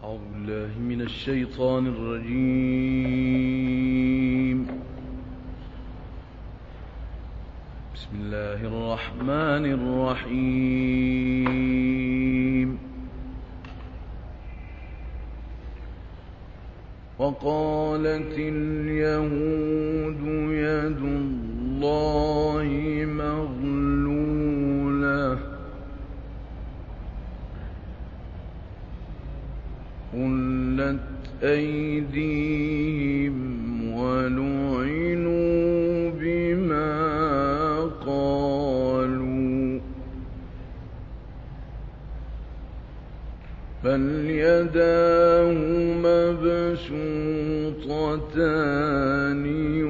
أعوذ بالله من الشيطان الرجيم. بسم الله الرحمن الرحيم. وقالت اليهود يد الله مغلولة غلت أيديهم ولعنوا بما قالوا بل يداه مبسوطتان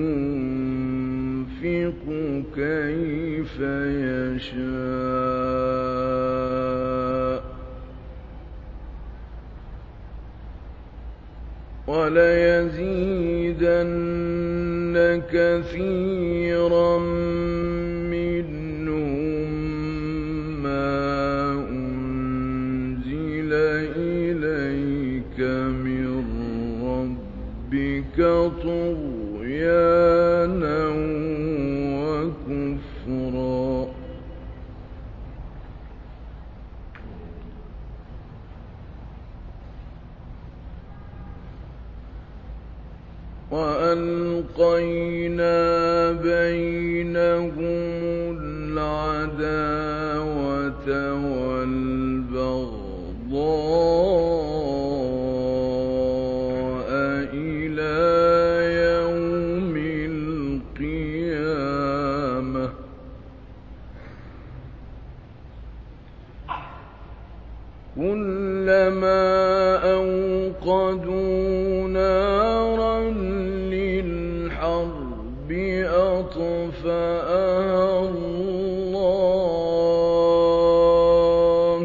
ينفق كيف يشاء وليزيدن كثيرا منهم ما أنزل إليك من ربك طغيانا وكفرا وألقينا بينهم العداوة والبغضاء إلى يوم القيامة كلما أوقدوا نارا للحرب أطفأها الله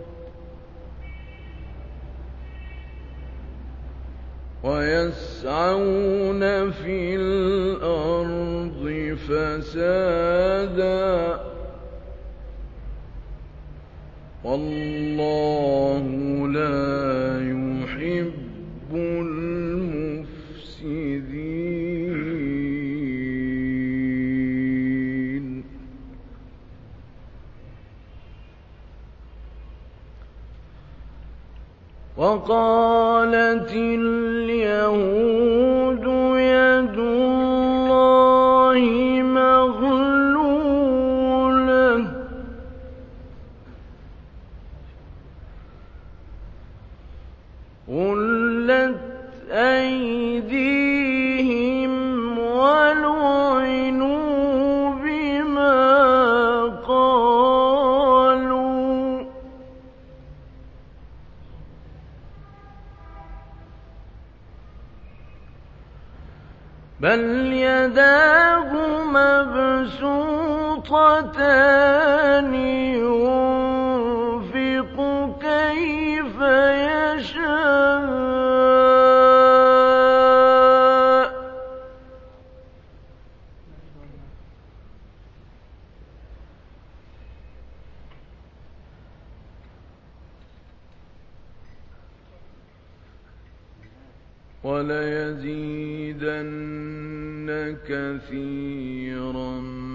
ويسعون في الأرض فسادا والله لا يحب المفسدين. وقالت اليهود يد الله مغلولة غلت أيديهم ولعنوا بما قالوا بل يداه مبسوطتان ينفق كيف يشاء وليزيدن كثيرا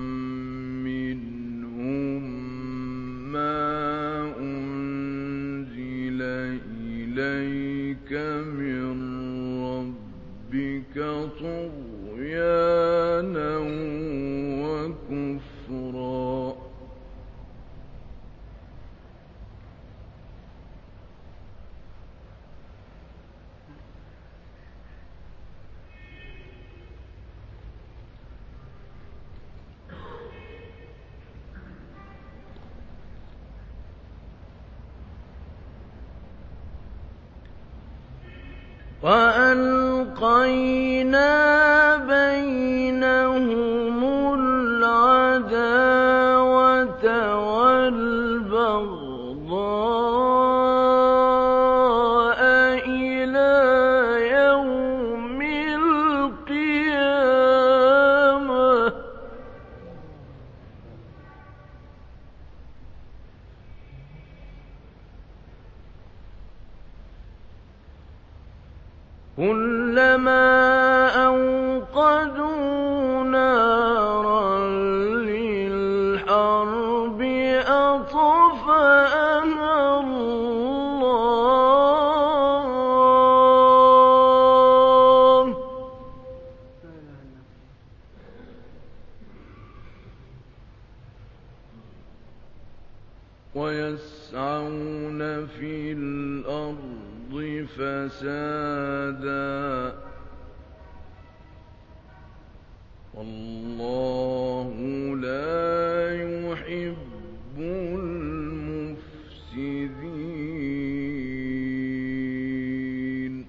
منهم ما أنزل إليك من ربك طغيانا وكفرا وألقينا بينهم العداوة والبغضاء إلى يوم القيامة كُلَّمَا أَوْقَدُوا نَارًا لِّلْحَرْبِ أَطْفَأَهَا اللَّهُ ۚ وَيَسْعَوْنَ فِي الْأَرْضِ فَسَادًا ۚ وَاللَّهُ لَا يُحِبُّ الْمُفْسِدِينَ.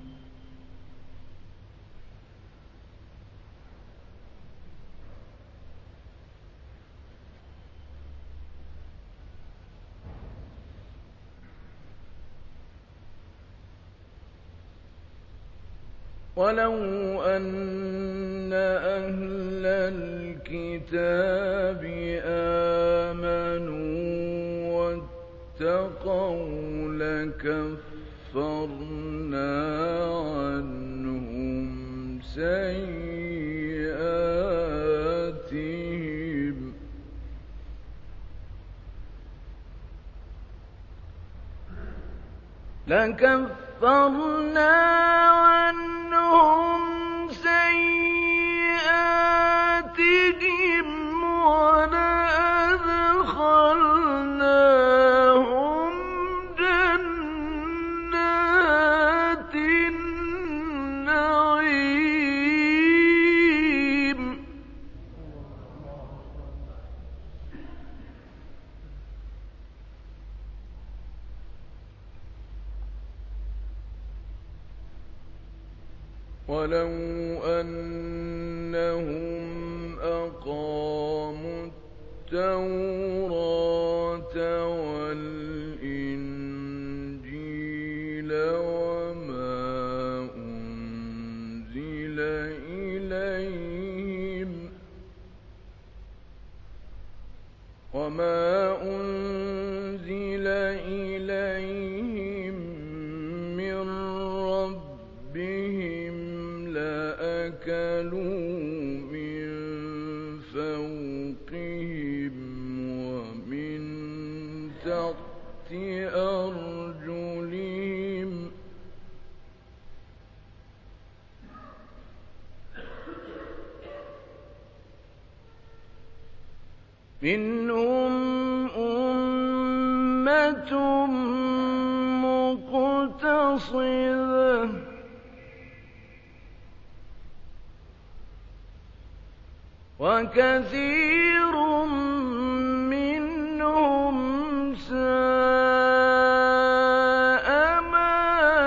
وَلَوْ أَنَّ أَهْلَ الْكِتَابِ آمَنُوا وَاتَّقَوْا لَكَفَّرْنَا عَنْهُمْ سَيِّئَاتِهِمْ وَلَأَدْخَلْنَاهُمْ جَنَّاتِ النَّعِيمِ. وَلَوْ أَنَّهُمْ أَقَامُوا التَّوْرَاةَ وَالْإِنجِيلَ وَمَا أُنزِلَ إِلَيْهِم مِّن رَّبِّهِمْ لَأَكَلُوا مِن فَوْقِهِمْ وَمِن تَحْتِ أَرْجُلِهِم ۚ مِّنْهُمْ أُمَّةٌ مُّقْتَصِدَةٌ ۖ وَكَثِيرٌ مِّنْهُمْ سَاءَ مَا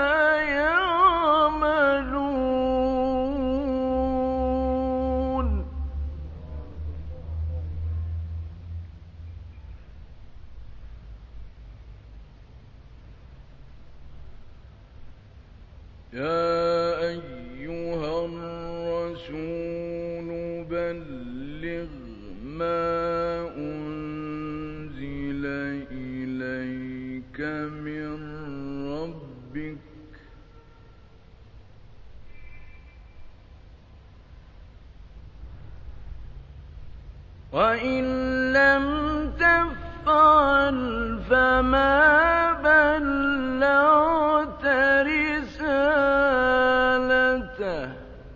يَعْمَلُونَ. يَا أَيُّهَا الرَّسُولُ بَلِّغْ مَا أُنزِلَ إِلَيْكَ مِن رَّبِّكَ ۖ وَإِن لَّمْ تَفْعَلْ فَمَا بَلَّغْتَ رِسَالَتَهُ ۚ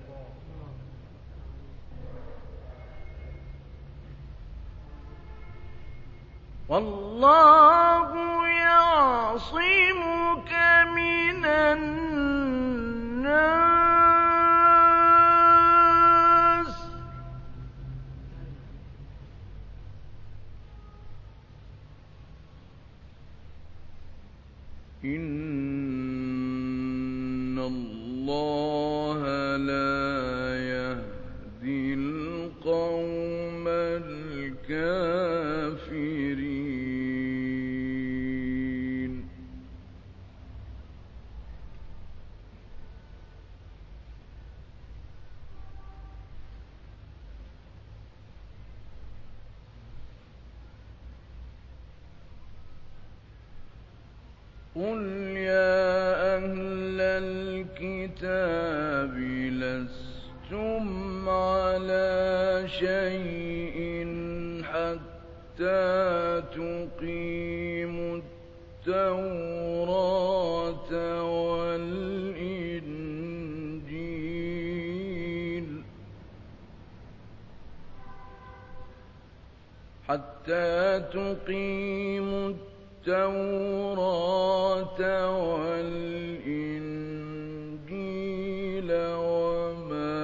وَاللَّهُ يَعْصِمُكَ مِنَ النَّاسِ ۗ إِنَّ اللَّهَ لَا يَهْدِي الْقَوْمَ الْكَافِرِينَ. قُلْ يَا أَهْلَ الْكِتَابِ الكتاب لستم على شيء حتى تقيموا التوراة والإنجيل وما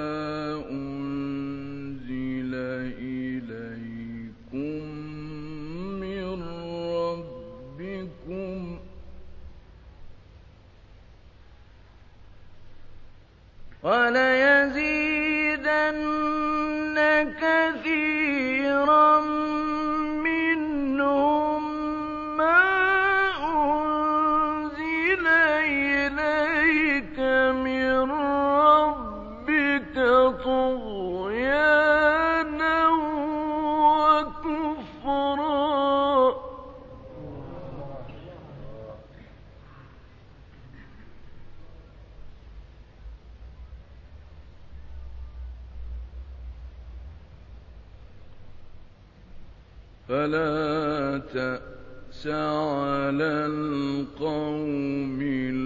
أنزل إليكم من ربكم وليزيدن كثيرا منهم ما أنزل إليك من ربك طغيانا وكفرا فلا تأس على القوم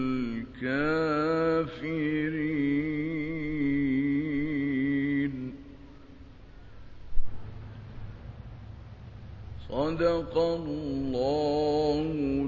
الكافرين. صدق الله